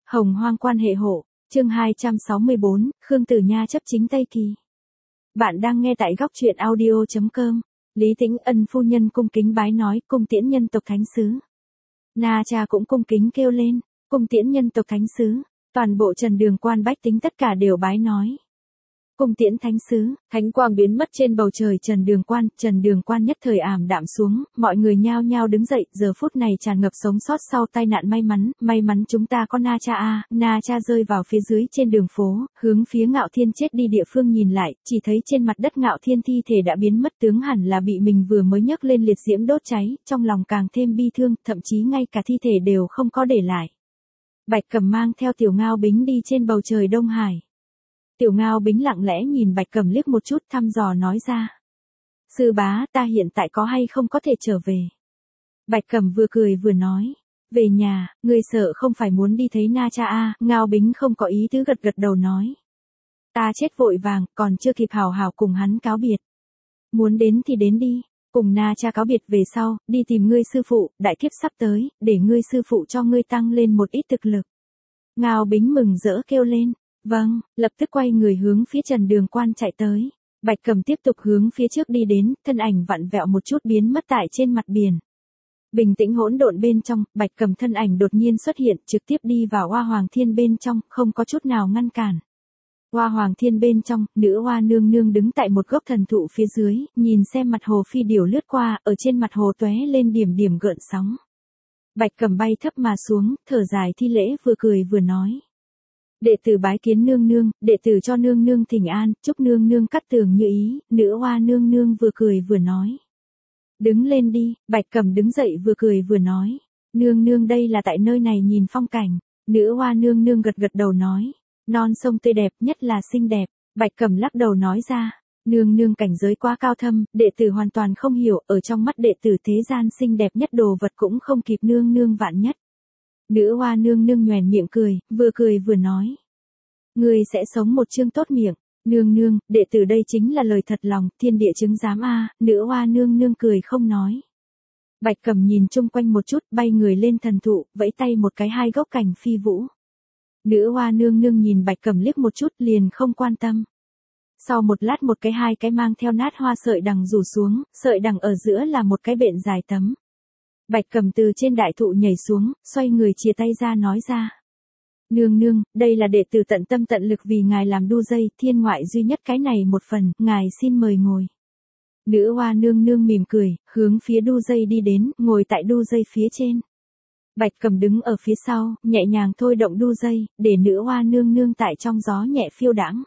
Hồng hoang quan hệ hộ, chương 264, Khương Tử Nha chấp chính Tây Kỳ. Bạn đang nghe tại góc truyện audio.com. Lý Tĩnh Ân phu nhân cung kính bái nói, cung tiễn nhân tộc thánh sứ. Na Cha cũng cung kính kêu lên, cung tiễn nhân tộc thánh sứ. Toàn bộ Trần Đường Quan bách tính tất cả đều bái nói. Cung tiễn thánh sứ, thánh quang biến mất trên bầu trời Trần Đường Quan nhất thời ảm đạm xuống, mọi người nhao nhao đứng dậy, giờ phút này tràn ngập sống sót sau tai nạn may mắn chúng ta có Na Cha a. Na Cha rơi vào phía dưới trên đường phố, hướng phía Ngạo Thiên chết đi địa phương nhìn lại, chỉ thấy trên mặt đất Ngạo Thiên thi thể đã biến mất, tướng hẳn là bị mình vừa mới nhấc lên liệt diễm đốt cháy, trong lòng càng thêm bi thương, thậm chí ngay cả thi thể đều không có để lại. Bạch Cẩm mang theo Tiểu Ngao Bính đi trên bầu trời Đông Hải. Tiểu Ngao Bính lặng lẽ nhìn Bạch Cẩm liếc một chút, thăm dò nói ra. Sư bá, ta hiện tại có hay không có thể trở về? Bạch Cẩm vừa cười vừa nói. Về nhà, ngươi sợ không phải muốn đi thấy Na Cha a? Ngao Bính không có ý tứ gật đầu nói. Ta chết vội vàng, còn chưa kịp hào hào cùng hắn cáo biệt. Muốn đến thì đến đi, cùng Na Cha cáo biệt về sau, đi tìm ngươi sư phụ, đại kiếp sắp tới, để ngươi sư phụ cho ngươi tăng lên một ít thực lực. Ngao Bính mừng rỡ kêu lên. Vâng, lập tức quay người hướng phía Trần Đường Quan chạy tới. Bạch Cẩm tiếp tục hướng phía trước đi đến, thân ảnh vặn vẹo một chút biến mất tại trên mặt biển. Bình tĩnh hỗn độn bên trong, Bạch Cẩm thân ảnh đột nhiên xuất hiện, trực tiếp đi vào Hoa Hoàng Thiên bên trong, không có chút nào ngăn cản. Hoa Hoàng Thiên bên trong, nữ Hoa nương nương đứng tại một gốc thần thụ phía dưới, nhìn xem mặt hồ phi điểu lướt qua, ở trên mặt hồ tóe lên điểm điểm gợn sóng. Bạch Cẩm bay thấp mà xuống, thở dài thi lễ vừa cười vừa nói. Đệ tử bái kiến nương nương, đệ tử cho nương nương thỉnh an, chúc nương nương cắt tường như ý, nữ Hoa nương nương vừa cười vừa nói. Đứng lên đi, Bạch Cẩm đứng dậy vừa cười vừa nói. Nương nương đây là tại nơi này nhìn phong cảnh, nữ Hoa nương nương gật đầu nói. Non sông tươi đẹp nhất là xinh đẹp, Bạch Cẩm lắc đầu nói ra. Nương nương cảnh giới quá cao thâm, đệ tử hoàn toàn không hiểu, ở trong mắt đệ tử thế gian xinh đẹp nhất đồ vật cũng không kịp nương nương vạn nhất. Nữ Hoa nương nương nhoẻn miệng cười vừa nói. Ngươi sẽ sống một chương tốt miệng, nương nương, đệ tử đây chính là lời thật lòng, thiên địa chứng giám a. Nữ Hoa nương nương cười không nói. Bạch Cẩm nhìn chung quanh một chút, bay người lên thần thụ, vẫy tay một cái hai gốc cành phi vũ. Nữ Hoa nương nương nhìn Bạch Cẩm liếc một chút liền không quan tâm. Sau một lát một cái hai cái mang theo nát hoa sợi đằng rủ xuống, sợi đằng ở giữa là một cái bện dài tấm. Bạch Cẩm từ trên đại thụ nhảy xuống, xoay người chia tay ra nói ra. Nương nương, đây là đệ tử tận tâm tận lực vì ngài làm đu dây, thiên ngoại duy nhất cái này một phần, ngài xin mời ngồi. Nữ Hoa nương nương mỉm cười, hướng phía đu dây đi đến, ngồi tại đu dây phía trên. Bạch Cẩm đứng ở phía sau, nhẹ nhàng thôi động đu dây, để nữ Hoa nương nương tại trong gió nhẹ phiêu đãng.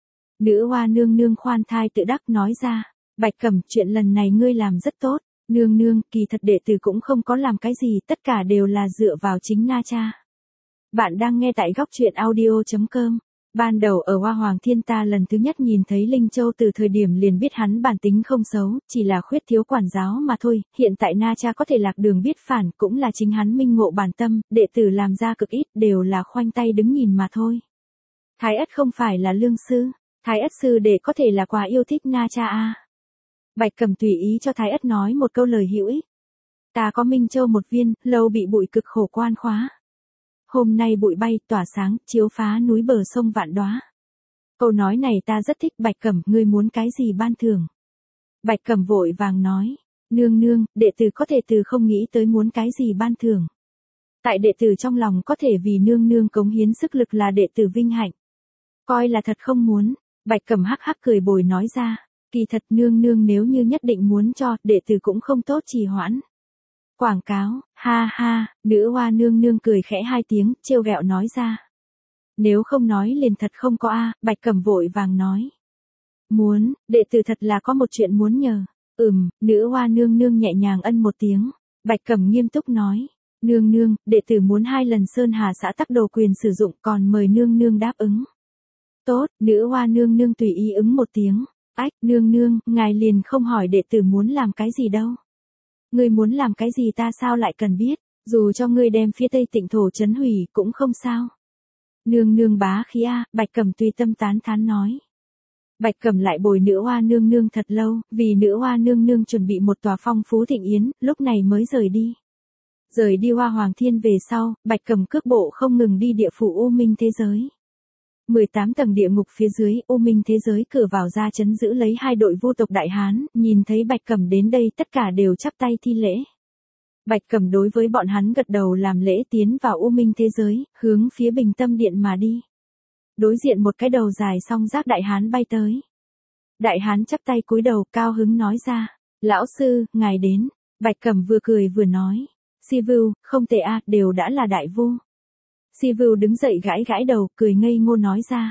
Nữ Hoa nương nương khoan thai tự đắc nói ra. Bạch Cẩm, chuyện lần này ngươi làm rất tốt. Nương nương, kỳ thật đệ tử cũng không có làm cái gì, tất cả đều là dựa vào chính Na Cha. Bạn đang nghe tại góc truyện audio.com. Ban đầu ở Hoa Hoàng Thiên ta lần thứ nhất nhìn thấy Linh Châu từ thời điểm liền biết hắn bản tính không xấu, chỉ là khuyết thiếu quản giáo mà thôi, hiện tại Na Cha có thể lạc đường biết phản cũng là chính hắn minh ngộ bản tâm, đệ tử làm ra cực ít đều là khoanh tay đứng nhìn mà thôi. Thái Ất không phải là lương sư, Thái Ất sư đệ có thể là quá yêu thích Na Cha a. Bạch Cẩm tùy ý cho Thái Ất nói một câu lời hữu ích. Ta có Minh Châu một viên, lâu bị bụi cực khổ quan khóa. Hôm nay bụi bay tỏa sáng, chiếu phá núi bờ sông vạn đóa. Câu nói này ta rất thích. Bạch Cẩm, ngươi muốn cái gì ban thưởng? Bạch Cẩm vội vàng nói. Nương nương, đệ tử có thể từ không nghĩ tới muốn cái gì ban thưởng. Tại đệ tử trong lòng có thể vì nương nương cống hiến sức lực là đệ tử vinh hạnh. Coi là thật không muốn. Bạch Cẩm hắc hắc cười bồi nói ra. Kỳ thật nương nương nếu như nhất định muốn cho, đệ tử cũng không tốt trì hoãn. Quảng cáo, ha ha, nữ Hoa nương nương cười khẽ hai tiếng, trêu ghẹo nói ra. Nếu không nói liền thật không có a. Bạch Cẩm vội vàng nói. Muốn, đệ tử thật là có một chuyện muốn nhờ. Nữ Hoa nương nương nhẹ nhàng ân một tiếng. Bạch Cẩm nghiêm túc nói. Nương nương, đệ tử muốn 2 lần Sơn Hà xã tắc đồ quyền sử dụng, còn mời nương nương đáp ứng. Tốt, nữ Hoa nương nương tùy ý ứng một tiếng. Ách, nương nương, ngài liền không hỏi đệ tử muốn làm cái gì đâu. Ngươi muốn làm cái gì ta sao lại cần biết, dù cho ngươi đem phía Tây Tịnh thổ trấn hủy cũng không sao. Nương nương bá khí a. Bạch Cẩm tùy tâm tán thán nói. Bạch Cẩm lại bồi nữ Hoa nương nương thật lâu, vì nữ Hoa nương nương chuẩn bị một tòa phong phú thịnh yến, lúc này mới rời đi. Rời đi Hoa Hoàng Thiên về sau, Bạch Cầm cước bộ không ngừng đi địa phủ U Minh thế giới. 18 tầng địa ngục phía dưới, U Minh thế giới cửa vào ra trấn giữ lấy hai đội vu tộc Đại Hán, nhìn thấy Bạch Cầm đến đây tất cả đều chắp tay thi lễ. Bạch Cầm đối với bọn hắn gật đầu làm lễ tiến vào U Minh thế giới, hướng phía Bình Tâm Điện mà đi. Đối diện một cái đầu dài song giác Đại Hán bay tới. Đại Hán chắp tay cúi đầu cao hứng nói ra, lão sư, ngài đến. Bạch Cầm vừa cười vừa nói, Si Vưu, không tệ a, đều đã là đại vu. Si Vưu đứng dậy gãi gãi đầu, cười ngây ngô nói ra.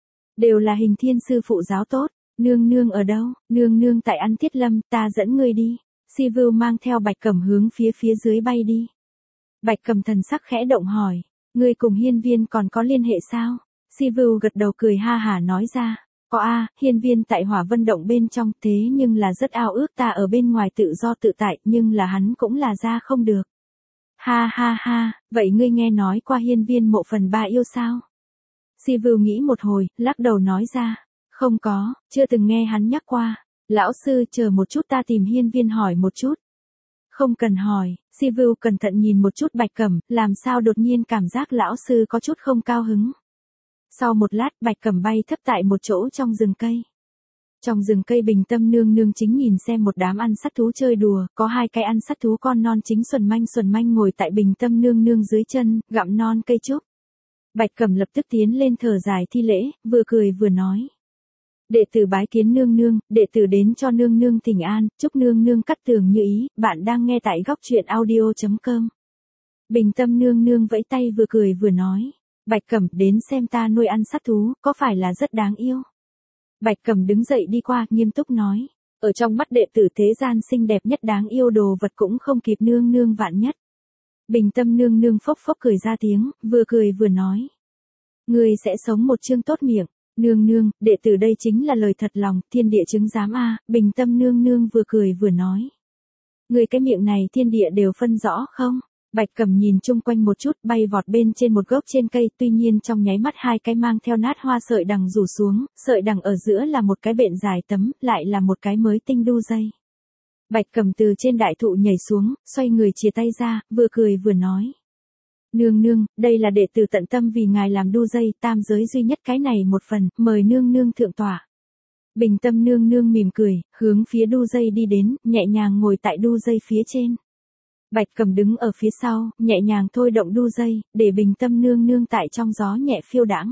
Đều là Hình Thiên sư phụ giáo tốt, nương nương ở đâu, nương nương tại Ăn Thiết Lâm, ta dẫn ngươi đi. Si Vưu mang theo Bạch Cầm hướng phía dưới bay đi. Bạch Cầm thần sắc khẽ động hỏi, ngươi cùng Hiên Viên còn có liên hệ sao? Si Vưu gật đầu cười ha hả nói ra, có a, Hiên Viên tại Hỏa Vân Động bên trong, thế nhưng là rất ao ước ta ở bên ngoài tự do tự tại, nhưng là hắn cũng là ra không được. Ha ha ha, vậy ngươi nghe nói qua Hiên Viên Mộ phần 3 yêu sao? Si Vưu nghĩ một hồi, lắc đầu nói ra, không có, chưa từng nghe hắn nhắc qua. Lão sư chờ một chút ta tìm Hiên Viên hỏi một chút. Không cần hỏi, Si Vưu cẩn thận nhìn một chút Bạch Cầm, làm sao đột nhiên cảm giác lão sư có chút không cao hứng. Sau một lát Bạch Cầm bay thấp tại một chỗ trong rừng cây. Trong rừng cây Bình Tâm nương nương chính nhìn xem một đám ăn sắt thú chơi đùa, có hai cái ăn sắt thú con non chính xuẩn manh ngồi tại Bình Tâm nương nương dưới chân, gặm non cây trúc. Bạch Cầm lập tức tiến lên thở dài thi lễ, vừa cười vừa nói. Đệ tử bái kiến nương nương, đệ tử đến cho nương nương thỉnh an, chúc nương nương cắt tường như ý, bạn đang nghe tại góc truyện audio.com. Bình Tâm nương nương vẫy tay vừa cười vừa nói. Bạch Cầm đến xem ta nuôi ăn sắt thú, có phải là rất đáng yêu? Bạch Cầm đứng dậy đi qua, nghiêm túc nói. Ở trong mắt đệ tử thế gian xinh đẹp nhất đáng yêu đồ vật cũng không kịp nương nương vạn nhất. Bình Tâm nương nương phốc phốc cười ra tiếng, vừa cười vừa nói. Ngươi sẽ sống một chương tốt miệng. Nương nương, đệ tử đây chính là lời thật lòng, thiên địa chứng giám a. Bình Tâm nương nương vừa cười vừa nói. Người cái miệng này thiên địa đều phân rõ không? Bạch Cầm nhìn chung quanh một chút, bay vọt bên trên một gốc trên cây, tuy nhiên trong nháy mắt hai cái mang theo nát hoa sợi đằng rủ xuống, sợi đằng ở giữa là một cái bện dài tấm, lại là một cái mới tinh đu dây. Bạch Cầm từ trên đại thụ nhảy xuống, xoay người chia tay ra, vừa cười vừa nói. Nương nương, đây là đệ tử tận tâm vì ngài làm đu dây, tam giới duy nhất cái này một phần, mời nương nương thượng tọa. Bình Tâm nương nương mỉm cười, hướng phía đu dây đi đến, nhẹ nhàng ngồi tại đu dây phía trên. Bạch Cầm đứng ở phía sau, nhẹ nhàng thôi động đu dây, để Bình Tâm nương nương tại trong gió nhẹ phiêu đãng.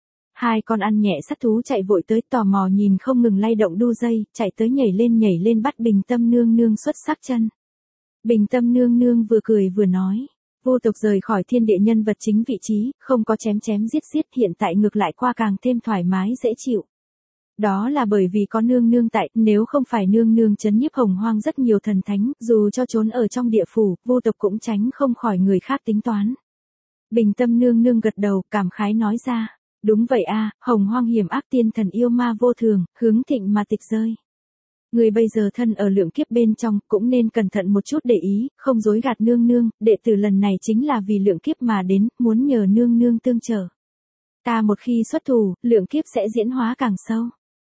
Hai con ăn nhẹ sắt thú chạy vội tới tò mò nhìn không ngừng lay động đu dây, chạy tới nhảy lên bắt Bình Tâm nương nương xuất sắc chân. Bình Tâm nương nương vừa cười vừa nói. Vô tộc rời khỏi thiên địa nhân vật chính vị trí, không có chém giết hiện tại ngược lại qua càng thêm thoải mái dễ chịu. Đó là bởi vì có nương nương tại, nếu không phải nương nương trấn nhiếp Hồng Hoang rất nhiều thần thánh, dù cho trốn ở trong địa phủ, vô tộc cũng tránh không khỏi người khác tính toán. Bình Tâm nương nương gật đầu, cảm khái nói ra, đúng vậy a, Hồng Hoang hiểm ác tiên thần yêu ma vô thường, hướng thịnh mà tịch rơi. Người bây giờ thân ở lượng kiếp bên trong, cũng nên cẩn thận một chút để ý, không dối gạt nương nương, đệ tử lần này chính là vì lượng kiếp mà đến, muốn nhờ nương nương tương trợ. Ta một khi xuất thủ, lượng kiếp sẽ diễn hóa càng sâu.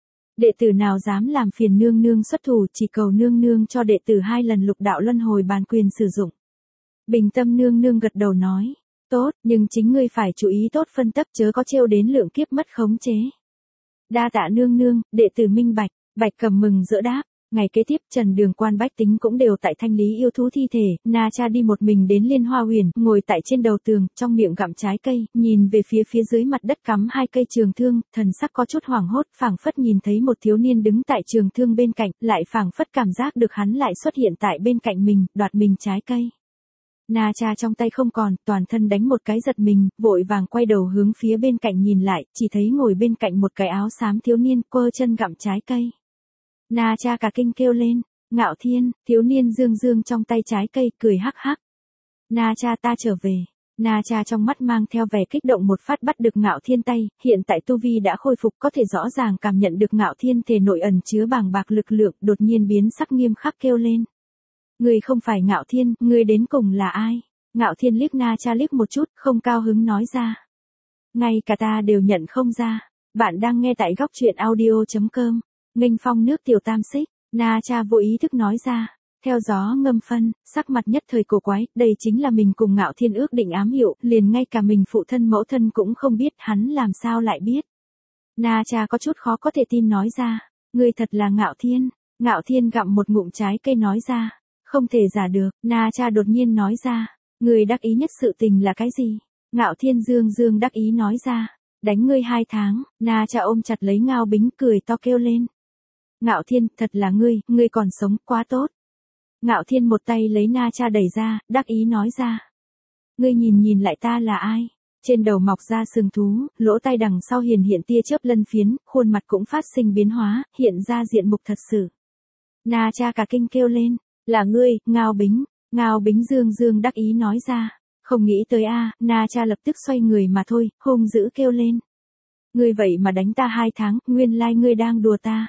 Đệ tử nào dám làm phiền nương nương xuất thủ, chỉ cầu nương nương cho đệ tử 2 lần lục đạo luân hồi bàn quyền sử dụng. Bình Tâm nương nương gật đầu nói, tốt, nhưng chính ngươi phải chú ý tốt phân tấp chớ có trêu đến lượng kiếp mất khống chế. Đa tạ nương nương, đệ tử minh bạch. Bạch Cầm mừng rỡ đáp. Ngày kế tiếp Trần Đường Quan bách tính cũng đều tại thanh lý yêu thú thi thể, Na Cha đi một mình đến Liên Hoa Huyền, ngồi tại trên đầu tường, trong miệng gặm trái cây, nhìn về phía dưới mặt đất cắm 2 cây trường thương, thần sắc có chút hoảng hốt, phảng phất nhìn thấy một thiếu niên đứng tại trường thương bên cạnh, lại phảng phất cảm giác được hắn lại xuất hiện tại bên cạnh mình, đoạt mình trái cây. Na Cha trong tay không còn, toàn thân đánh một cái giật mình, vội vàng quay đầu hướng phía bên cạnh nhìn lại, chỉ thấy ngồi bên cạnh một cái áo xám thiếu niên, quơ chân gặm trái cây. Na Cha cả kinh kêu lên, Ngạo Thiên, thiếu niên dương trong tay trái cây, cười hắc hắc. Na Cha ta trở về. Na Cha trong mắt mang theo vẻ kích động một phát bắt được Ngạo Thiên tay, hiện tại tu vi đã khôi phục có thể rõ ràng cảm nhận được Ngạo Thiên thể nội ẩn chứa bàng bạc lực lượng, đột nhiên biến sắc nghiêm khắc kêu lên. Người không phải Ngạo Thiên, người đến cùng là ai? Ngạo Thiên liếc Na Cha liếc một chút, không cao hứng nói ra. Ngay cả ta đều nhận không ra. Bạn đang nghe tại góc truyện audio.com. Nghênh phong nước tiểu tam xích, Na Cha vô ý thức nói ra. Theo gió ngâm phân, sắc mặt nhất thời cổ quái, đây chính là mình cùng Ngạo Thiên ước định ám hiệu, liền ngay cả mình phụ thân mẫu thân cũng không biết, hắn làm sao lại biết. Na Cha có chút khó có thể tin nói ra, ngươi thật là Ngạo Thiên. Ngạo Thiên gặm một ngụm trái cây nói ra, không thể giả được. Na Cha đột nhiên nói ra, ngươi đắc ý nhất sự tình là cái gì? Ngạo Thiên dương dương đắc ý nói ra, đánh ngươi 2 tháng. Na Cha ôm chặt lấy Ngao Bính cười to kêu lên. Ngạo Thiên, thật là ngươi còn sống, quá tốt. Ngạo Thiên một tay lấy Na Cha đẩy ra, đắc ý nói ra. Ngươi nhìn lại ta là ai? Trên đầu mọc ra sừng thú, lỗ tai đằng sau hiện tia chớp lân phiến, khuôn mặt cũng phát sinh biến hóa, hiện ra diện mục thật sự. Na Cha cả kinh kêu lên, là ngươi, Ngao Bính. Ngao Bính dương dương đắc ý nói ra, không nghĩ tới a. Na Cha lập tức xoay người mà thôi, hung dữ kêu lên. Ngươi vậy mà đánh ta 2 tháng, nguyên lai ngươi đang đùa ta.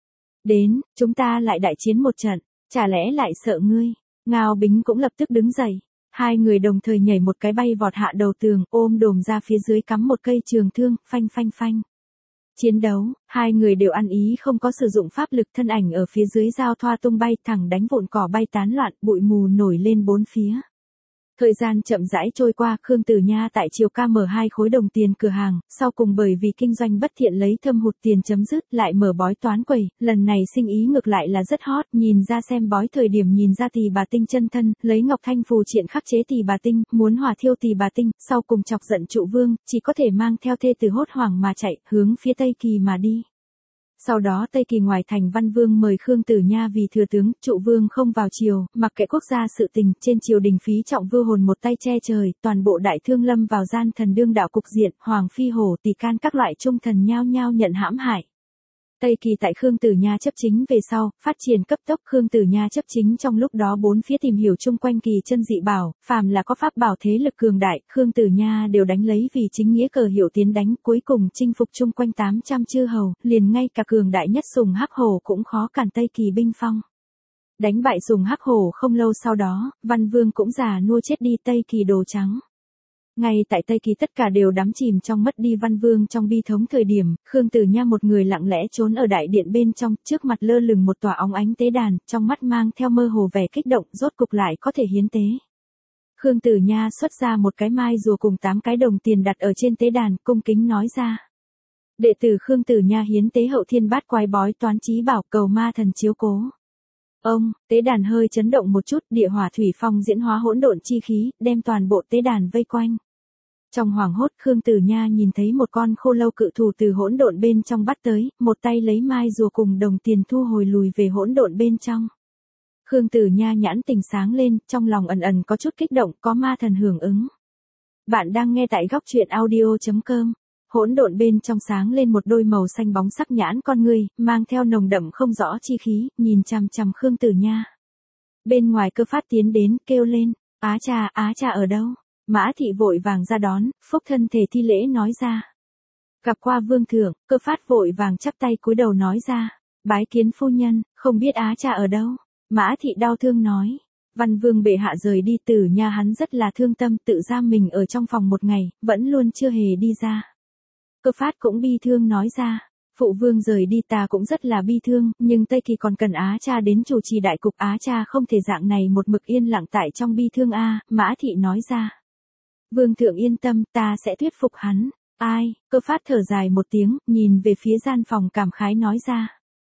Đến, chúng ta lại đại chiến một trận, chả lẽ lại sợ ngươi? Ngao Bính cũng lập tức đứng dậy. Hai người đồng thời nhảy một cái bay vọt hạ đầu tường, ôm đồm ra phía dưới cắm một cây trường thương, phanh phanh phanh. Chiến đấu, hai người đều ăn ý không có sử dụng pháp lực, thân ảnh ở phía dưới giao thoa tung bay, thẳng đánh vụn cỏ bay tán loạn, bụi mù nổi lên bốn phía. Thời gian chậm rãi trôi qua, Khương Tử Nha tại Triều Ca mở 2 khối đồng tiền cửa hàng, sau cùng bởi vì kinh doanh bất thiện lấy thâm hụt tiền chấm dứt, lại mở bói toán quầy, lần này sinh ý ngược lại là rất hot, nhìn ra xem bói thời điểm nhìn ra Tỳ Bà Tinh chân thân, lấy Ngọc Thanh phù triện khắc chế Tỳ Bà Tinh, muốn hỏa thiêu Tỳ Bà Tinh, sau cùng chọc giận Trụ Vương, chỉ có thể mang theo thê tử hốt hoảng mà chạy, hướng phía Tây Kỳ mà đi. Sau đó Tây Kỳ ngoài thành Văn Vương mời Khương Tử Nha vì thừa tướng, Trụ Vương không vào triều, mặc kệ quốc gia sự tình, trên triều đình phí trọng vưu hồn một tay che trời, toàn bộ đại thương lâm vào gian thần đương đạo cục diện, Hoàng Phi Hổ Tỳ Can các loại trung thần nhao nhao nhận hãm hại. Tây Kỳ tại Khương Tử Nha chấp chính về sau, phát triển cấp tốc. Khương Tử Nha chấp chính trong lúc đó bốn phía tìm hiểu chung quanh kỳ chân dị bảo, phàm là có pháp bảo thế lực cường đại, Khương Tử Nha đều đánh lấy vì chính nghĩa cờ hiệu tiến đánh, cuối cùng chinh phục chung quanh 800 chư hầu, liền ngay cả cường đại nhất Sùng Hắc Hổ cũng khó cản Tây Kỳ binh phong. Đánh bại Sùng Hắc Hổ không lâu sau đó, Văn Vương cũng già nua chết đi, Tây Kỳ đồ trắng. Ngay tại Tây Kỳ tất cả đều đắm chìm trong mất đi Văn Vương trong bi thống thời điểm, Khương Tử Nha một người lặng lẽ trốn ở đại điện bên trong, trước mặt lơ lửng một tòa óng ánh tế đàn, trong mắt mang theo mơ hồ vẻ kích động, rốt cục lại có thể hiến tế. Khương Tử Nha xuất ra một cái mai rùa cùng 8 cái đồng tiền đặt ở trên tế đàn, cung kính nói ra. Đệ tử Khương Tử Nha hiến tế hậu thiên bát quái bói toán chí bảo, cầu ma thần chiếu cố. Ông, tế đàn hơi chấn động một chút, địa hỏa thủy phong diễn hóa hỗn độn chi khí, đem toàn bộ tế đàn vây quanh. Trong hoảng hốt, Khương Tử Nha nhìn thấy một con khô lâu cự thú từ hỗn độn bên trong bắt tới, một tay lấy mai rùa cùng đồng tiền thu hồi lùi về hỗn độn bên trong. Khương Tử Nha nhãn tình sáng lên, trong lòng ẩn ẩn có chút kích động, có ma thần hưởng ứng. Bạn đang nghe tại góc truyện audio.com. Hỗn độn bên trong sáng lên một đôi màu xanh bóng sắc nhãn con người, mang theo nồng đậm không rõ chi khí, nhìn chằm chằm Khương Tử Nha. Bên ngoài Cơ Phát tiến đến, kêu lên, Á cha ở đâu? Mã Thị vội vàng ra đón, phúc thân thể thi lễ nói ra. Gặp qua vương thượng, Cơ Phát vội vàng chắp tay cúi đầu nói ra. Bái kiến phu nhân, không biết Á cha ở đâu? Mã Thị đau thương nói. Văn Vương bệ hạ rời đi, Tử Nha hắn rất là thương tâm, tự giam mình ở trong phòng một ngày, vẫn luôn chưa hề đi ra. Cơ Phát cũng bi thương nói ra. Phụ vương rời đi ta cũng rất là bi thương, nhưng Tây Kỳ còn cần Á cha đến chủ trì đại cục, Á cha không thể dạng này một mực yên lặng tại trong bi thương a. Mã Thị nói ra. Vương thượng yên tâm, ta sẽ thuyết phục hắn. Ai? Cơ Phát thở dài một tiếng, nhìn về phía gian phòng cảm khái nói ra.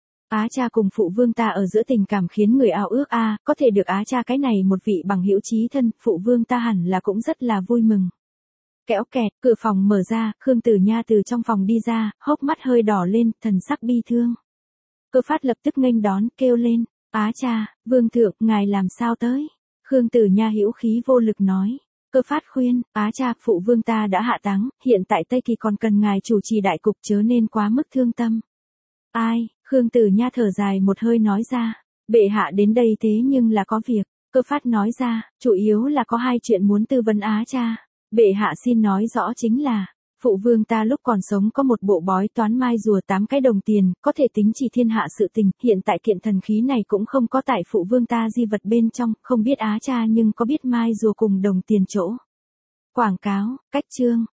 Á cha cùng phụ vương ta ở giữa tình cảm khiến người ao ước a, có thể được Á cha cái này một vị bằng hữu chí thân, phụ vương ta hẳn là cũng rất là vui mừng. Kéo kẹt, cửa phòng mở ra, Khương Tử Nha từ trong phòng đi ra, hốc mắt hơi đỏ lên, thần sắc bi thương. Cơ Phát lập tức nghênh đón, kêu lên, Á cha, vương thượng, ngài làm sao tới? Khương Tử Nha hữu khí vô lực nói. Cơ Phát khuyên, Á cha, phụ vương ta đã hạ táng, hiện tại Tây Kỳ còn cần ngài chủ trì đại cục, chớ nên quá mức thương tâm. Ai? Khương Tử Nha thở dài một hơi nói ra. Bệ hạ đến đây thế nhưng là có việc. Cơ Phát nói ra, chủ yếu là có 2 chuyện muốn tư vấn Á cha. Bệ hạ xin nói rõ chính là, phụ vương ta lúc còn sống có một bộ bói toán mai rùa 8 cái đồng tiền, có thể tính chỉ thiên hạ sự tình, hiện tại kiện thần khí này cũng không có tại phụ vương ta di vật bên trong, không biết Á cha nhưng có biết mai rùa cùng đồng tiền chỗ. Quảng cáo, cách chương.